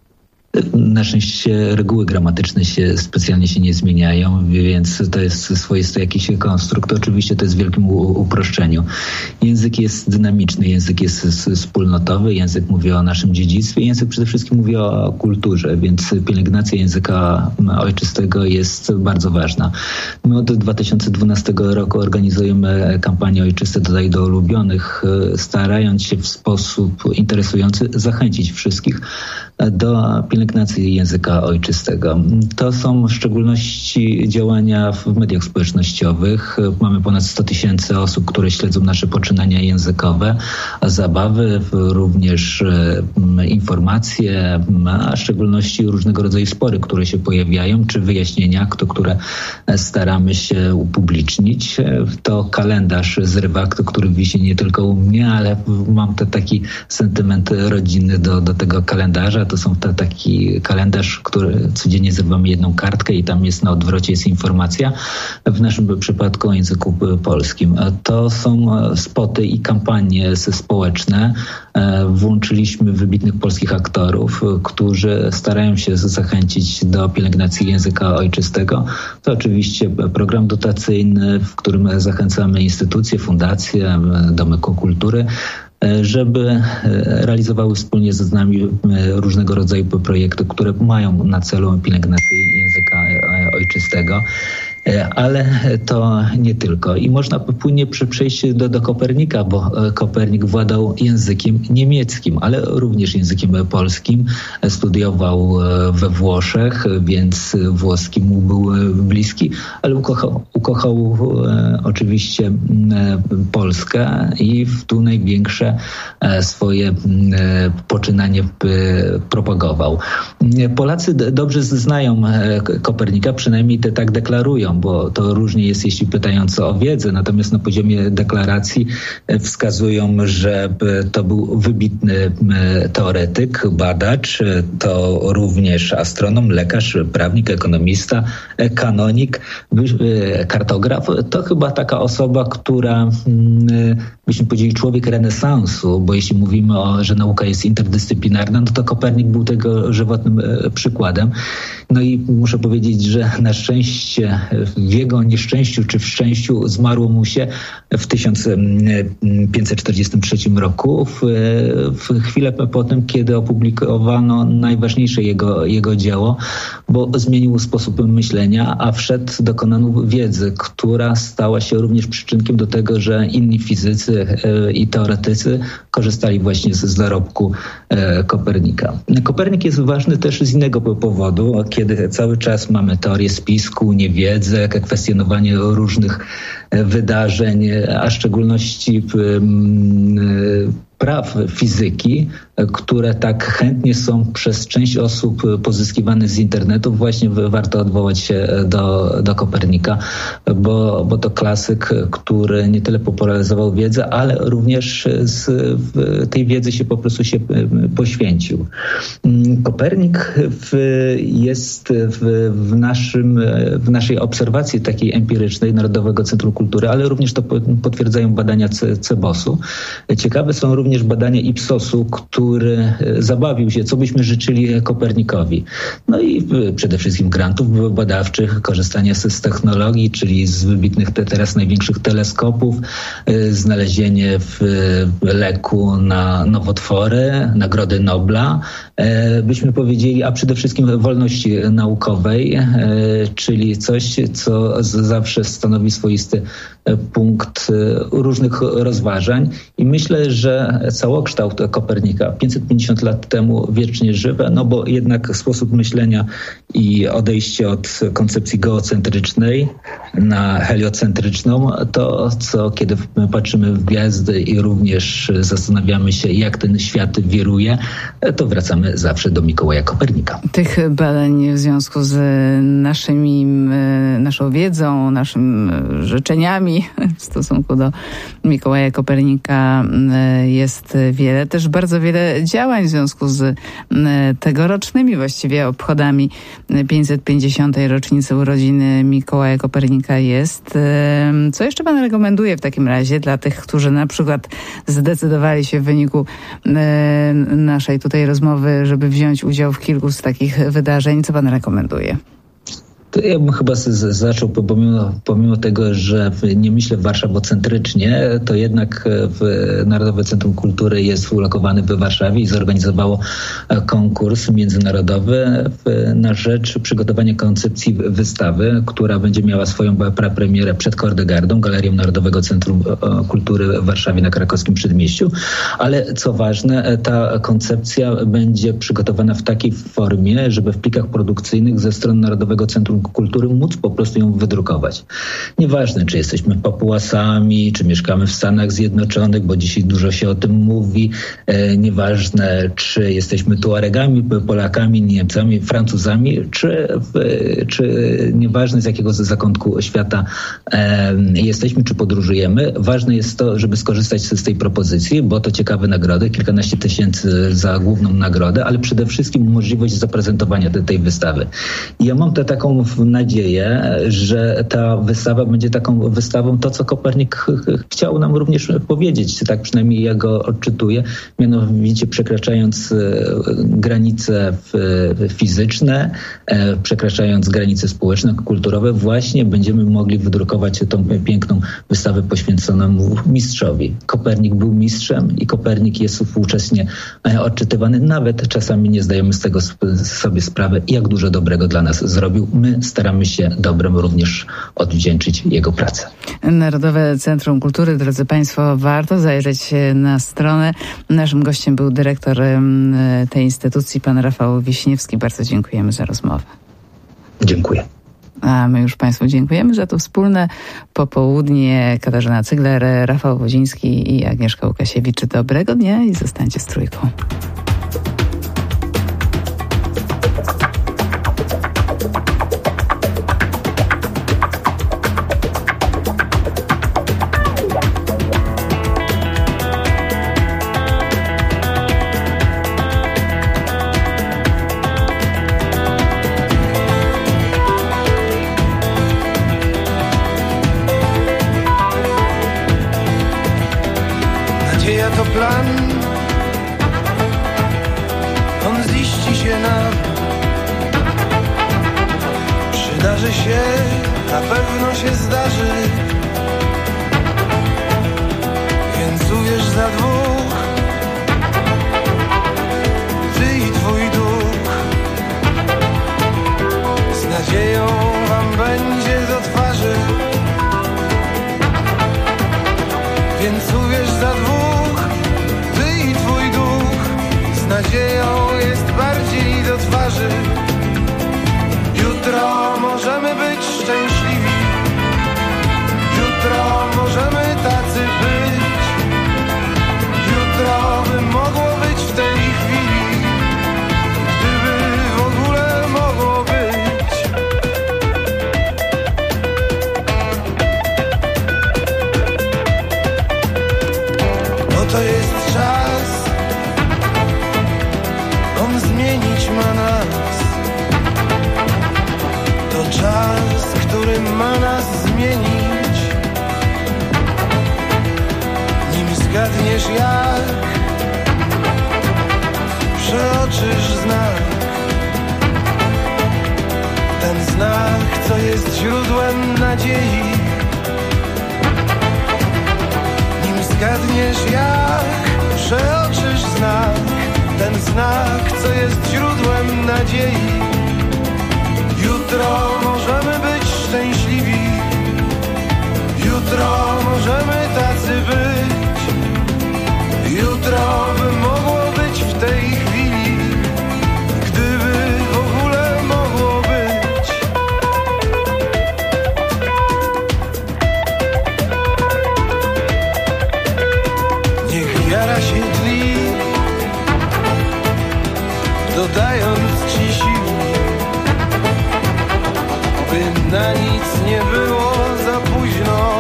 S9: Na szczęście reguły gramatyczne specjalnie się nie zmieniają, więc to jest swoisty jakiś konstrukt. Oczywiście to jest w wielkim uproszczeniu. Język jest dynamiczny, język jest wspólnotowy, język mówi o naszym dziedzictwie, język przede wszystkim mówi o kulturze, więc pielęgnacja języka ojczystego jest bardzo ważna. My od 2012 roku organizujemy kampanię Ojczyste dodaj do ulubionych, starając się w sposób interesujący zachęcić wszystkich do pielęgnacji języka ojczystego. To są w szczególności działania w mediach społecznościowych. Mamy ponad 100 000 osób, które śledzą nasze poczynania językowe, zabawy, również informacje, a w szczególności różnego rodzaju spory, które się pojawiają, czy wyjaśnienia, które staramy się upublicznić. To kalendarz z Rywak, który wisi nie tylko u mnie, ale mam taki sentyment rodzinny do tego kalendarza. To są taki kalendarz, który codziennie zrywamy jedną kartkę i tam jest na odwrocie jest informacja. W naszym przypadku o języku polskim. To są spoty i kampanie społeczne. Włączyliśmy wybitnych polskich aktorów, którzy starają się zachęcić do pielęgnacji języka ojczystego. To oczywiście program dotacyjny, w którym zachęcamy instytucje, fundacje, domy kultury, żeby realizowały wspólnie z nami różnego rodzaju projekty, które mają na celu pielęgnację języka ojczystego. Ale to nie tylko. I można płynnie przejść do Kopernika, bo Kopernik władał językiem niemieckim, ale również językiem polskim. Studiował we Włoszech, więc włoski mu był bliski, ale ukochał oczywiście Polskę i tu największe swoje poczynanie propagował. Polacy dobrze znają Kopernika, przynajmniej tak deklarują, bo to różnie jest, jeśli pytają o wiedzę, natomiast na poziomie deklaracji wskazują, że to był wybitny teoretyk, badacz, to również astronom, lekarz, prawnik, ekonomista, kanonik, kartograf. To chyba taka osoba, która, byśmy powiedzieli, człowiek renesansu, bo jeśli mówimy że nauka jest interdyscyplinarna, no to Kopernik był tego żywotnym przykładem. No i muszę powiedzieć, że na szczęście w jego nieszczęściu czy w szczęściu zmarło mu się w 1543 roku, w chwilę po tym, kiedy opublikowano najważniejsze jego dzieło, bo zmienił sposób myślenia, a wszedł do kanonu wiedzy, która stała się również przyczynkiem do tego, że inni fizycy i teoretycy korzystali właśnie z zarobku Kopernika. Kopernik jest ważny też z innego powodu, kiedy cały czas mamy teorię spisku, niewiedzę, kwestionowanie różnych wydarzeń, a w szczególności praw fizyki, które tak chętnie są przez część osób pozyskiwane z internetu, właśnie warto odwołać się do Kopernika, bo to klasyk, który nie tyle popularyzował wiedzę, ale również z tej wiedzy się po prostu się poświęcił. Kopernik jest w naszej obserwacji takiej empirycznej Narodowego Centrum Kultury, ale również to potwierdzają badania CEBOS-u. Ciekawe są również badania Ipsosu, który zabawił się, co byśmy życzyli Kopernikowi. No i przede wszystkim grantów badawczych, korzystania z technologii, czyli z wybitnych teraz największych teleskopów, znalezienie leku na nowotwory, Nagrody Nobla, byśmy powiedzieli, a przede wszystkim wolności naukowej, czyli coś, co zawsze stanowi swoisty punkt różnych rozważań. I myślę, że całokształt Kopernika 550 lat temu wiecznie żywe, no bo jednak sposób myślenia i odejście od koncepcji geocentrycznej na heliocentryczną, to co kiedy my patrzymy w gwiazdy i również zastanawiamy się, jak ten świat wiruje, to wracamy zawsze do Mikołaja Kopernika.
S3: Tych badań w związku z naszą wiedzą, naszymi życzeniami w stosunku do Mikołaja Kopernika jest wiele. Też bardzo wiele działań w związku z tegorocznymi właściwie obchodami 550. rocznicy urodziny Mikołaja Kopernika jest. Co jeszcze pan rekomenduje w takim razie dla tych, którzy na przykład zdecydowali się w wyniku naszej tutaj rozmowy, żeby wziąć udział w kilku z takich wydarzeń? Co pan rekomenduje?
S9: To ja bym chyba zaczął, pomimo tego, że nie myślę warszawocentrycznie, to jednak Narodowe Centrum Kultury jest ulokowany we Warszawie i zorganizowało konkurs międzynarodowy na rzecz przygotowania koncepcji wystawy, która będzie miała swoją prapremierę przed Kordegardą, Galerią Narodowego Centrum Kultury w Warszawie na Krakowskim Przedmieściu. Ale co ważne, ta koncepcja będzie przygotowana w takiej formie, żeby w plikach produkcyjnych ze strony Narodowego Centrum Kultury móc po prostu ją wydrukować. Nieważne, czy jesteśmy Papuasami, czy mieszkamy w Stanach Zjednoczonych, bo dzisiaj dużo się o tym mówi. Nieważne, czy jesteśmy Tuaregami, Polakami, Niemcami, Francuzami, czy nieważne z jakiego zakątku świata jesteśmy, czy podróżujemy. Ważne jest to, żeby skorzystać z tej propozycji, bo to ciekawe nagrody, kilkanaście tysięcy za główną nagrodę, ale przede wszystkim możliwość zaprezentowania tej wystawy. I ja mam taką nadzieję, że ta wystawa będzie taką wystawą, to co Kopernik chciał nam również powiedzieć, tak przynajmniej ja go odczytuję, mianowicie przekraczając granice fizyczne, przekraczając granice społeczne, kulturowe, właśnie będziemy mogli wydrukować tą piękną wystawę poświęconą mistrzowi. Kopernik był mistrzem i Kopernik jest współcześnie odczytywany. Nawet czasami nie zdajemy z tego sobie sprawy, jak dużo dobrego dla nas zrobił. My staramy się dobrem również odwdzięczyć jego pracę.
S3: Narodowe Centrum Kultury, drodzy Państwo, warto zajrzeć na stronę. Naszym gościem był dyrektor tej instytucji, pan Rafał Wiśniewski. Bardzo dziękujemy za rozmowę.
S9: Dziękuję.
S3: A my już Państwu dziękujemy za to wspólne popołudnie. Katarzyna Cygler, Rafał Wodziński i Agnieszka Łukasiewicz. Dobrego dnia i zostańcie z Trójką.
S11: Nadzieja to plan, on ziści się nam. Przydarzy się, na pewno się zdarzy. Więc uwierz za dwóch, ty i twój duch. Z nadzieją wam będzie do twarzy. Więc uwierz za dwóch, ty i twój duch. Z nadzieją jest bardziej do twarzy. Jutro możemy być szczęśliwi. Jutro możemy tacy być. Jutro by mogło być w tej chwili, gdyby w ogóle mogło być. To jest czas, on zmienić ma nas. To czas, który ma nas zmienić. Nim zgadniesz jak, przeoczysz znak. Ten znak, co jest źródłem nadziei. Zgadniesz jak, przeoczysz znak. Ten znak, co jest źródłem nadziei. Jutro możemy być szczęśliwi. Jutro możemy tacy być. Jutro na nic nie było za późno,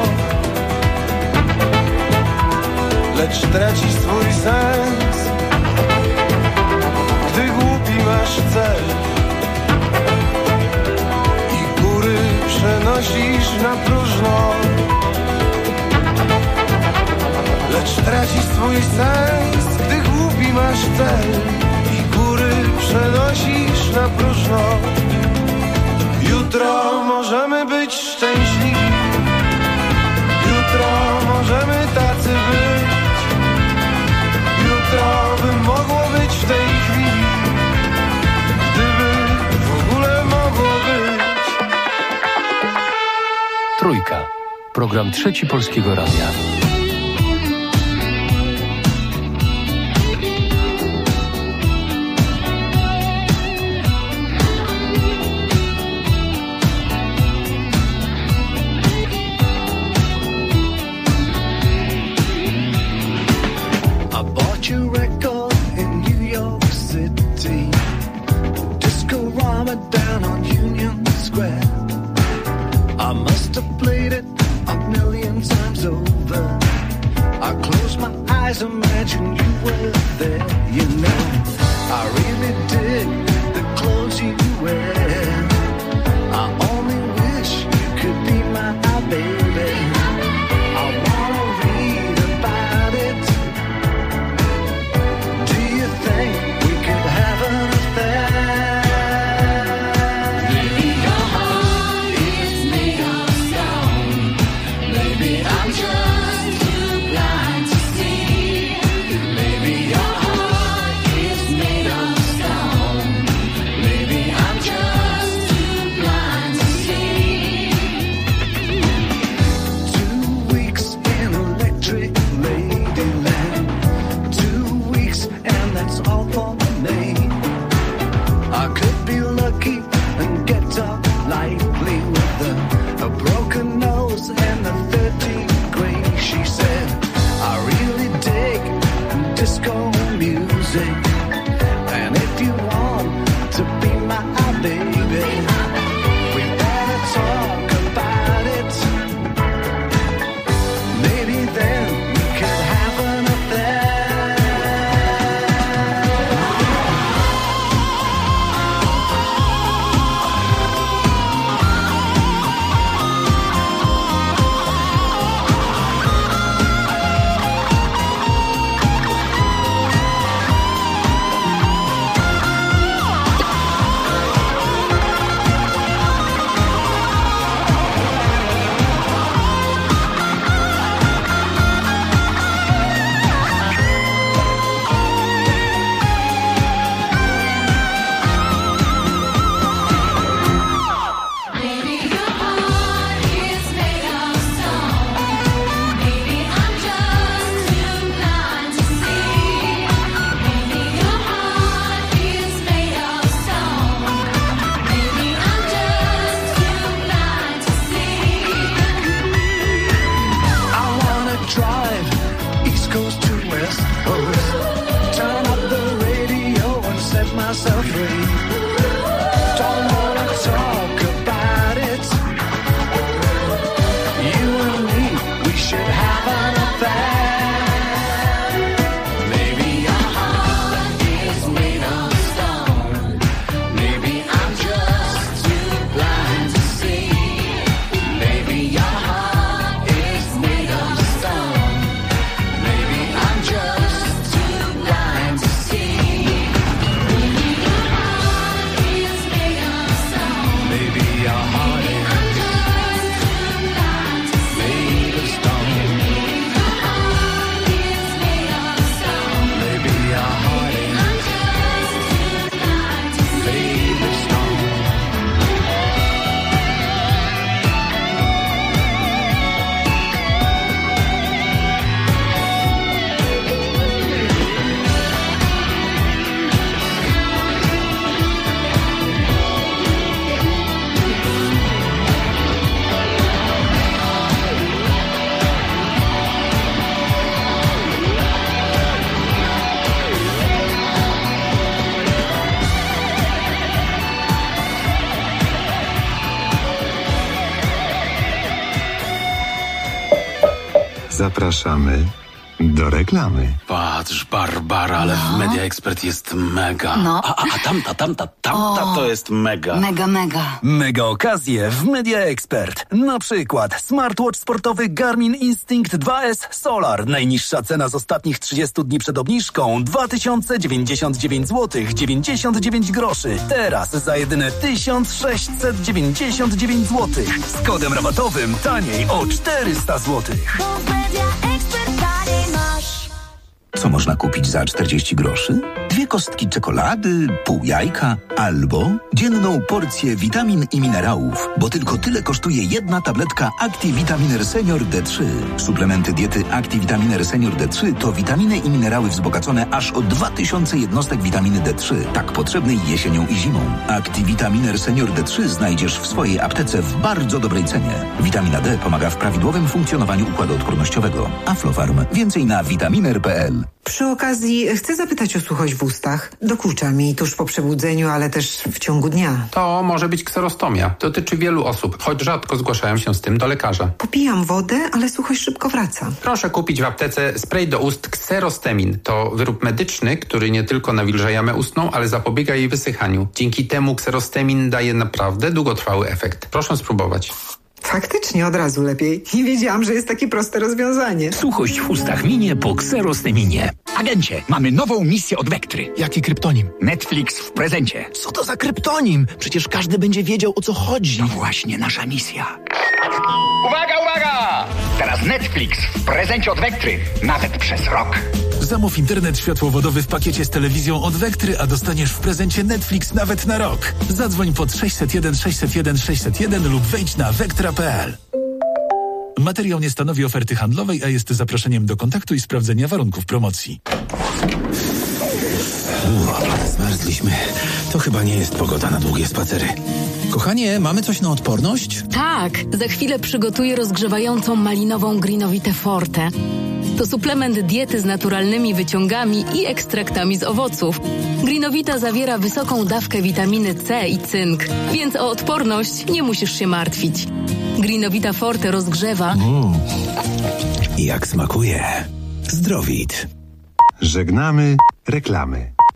S11: lecz tracisz swój sens, gdy głupi masz cel i góry przenosisz na próżno, lecz tracisz swój sens, gdy głupi masz cel i góry przenosisz na próżno. Jutro możemy być szczęśliwi, jutro możemy tacy być, jutro by mogło być w tej chwili, gdyby w ogóle mogło być.
S10: Trójka. Program Trzeci Polskiego Radia.
S12: Down on Union Square, I must have played it a million times over.
S13: Zapraszamy do reklamy.
S14: Patrz, Barbara, ale w Media Expert jest mega.
S15: No.
S14: A tamta to jest mega.
S15: Mega.
S16: Mega okazje w Media Expert. Na przykład smartwatch sportowy Garmin Instinct 2S Solar. Najniższa cena z ostatnich 30 dni przed obniżką 2099 zł 99 groszy. Teraz za jedyne 1699 zł. Z kodem rabatowym taniej o 400 zł.
S24: Co można kupić za 40 groszy? 2 kostki czekolady, pół jajka albo dzienną porcję witamin i minerałów, bo tylko tyle kosztuje jedna tabletka ActiVitaminer Senior D3. Suplementy diety ActiVitaminer Senior D3 to witaminy i minerały wzbogacone aż o 2000 jednostek witaminy D3, tak potrzebnej jesienią i zimą. ActiVitaminer Senior D3 znajdziesz w swojej aptece w bardzo dobrej cenie. Witamina D pomaga w prawidłowym funkcjonowaniu układu odpornościowego. Aflofarm. Więcej na vitaminer.pl.
S25: Przy okazji chcę zapytać o suchość w ustach. Dokucza mi tuż po przebudzeniu, ale też w ciągu dnia.
S26: To może być kserostomia. Dotyczy wielu osób, choć rzadko zgłaszają się z tym do lekarza.
S25: Popijam wodę, ale suchość szybko wraca.
S26: Proszę kupić w aptece spray do ust Xerostemin. To wyrób medyczny, który nie tylko nawilża jamę ustną, ale zapobiega jej wysychaniu. Dzięki temu Xerostemin daje naprawdę długotrwały efekt. Proszę spróbować.
S25: Faktycznie od razu lepiej. Nie wiedziałam, że jest takie proste rozwiązanie.
S27: Suchość w ustach minie po Xerosteminie. Agencie, mamy nową misję od Vectry.
S28: Jaki kryptonim?
S27: Netflix w prezencie.
S28: Co to za kryptonim? Przecież każdy będzie wiedział, o co chodzi.
S27: To właśnie nasza misja. Uwaga! Teraz Netflix w prezencie od Vectry. Nawet przez rok.
S28: Zamów internet światłowodowy w pakiecie z telewizją od Vectry, a dostaniesz w prezencie Netflix nawet na rok. Zadzwoń pod 601 601 601 lub wejdź na vectra.pl. Materiał nie stanowi oferty handlowej, a jest zaproszeniem do kontaktu i sprawdzenia warunków promocji. Zmarzliśmy. To chyba nie jest pogoda na długie spacery. Kochanie, mamy coś na odporność?
S29: Tak, za chwilę przygotuję rozgrzewającą malinową Greenovitę Forte. To suplement diety z naturalnymi wyciągami i ekstraktami z owoców. Greenovita zawiera wysoką dawkę witaminy C i cynk, więc o odporność nie musisz się martwić. Greenovita Forte rozgrzewa.
S28: Jak smakuje. Zdrowit.
S13: Żegnamy reklamy.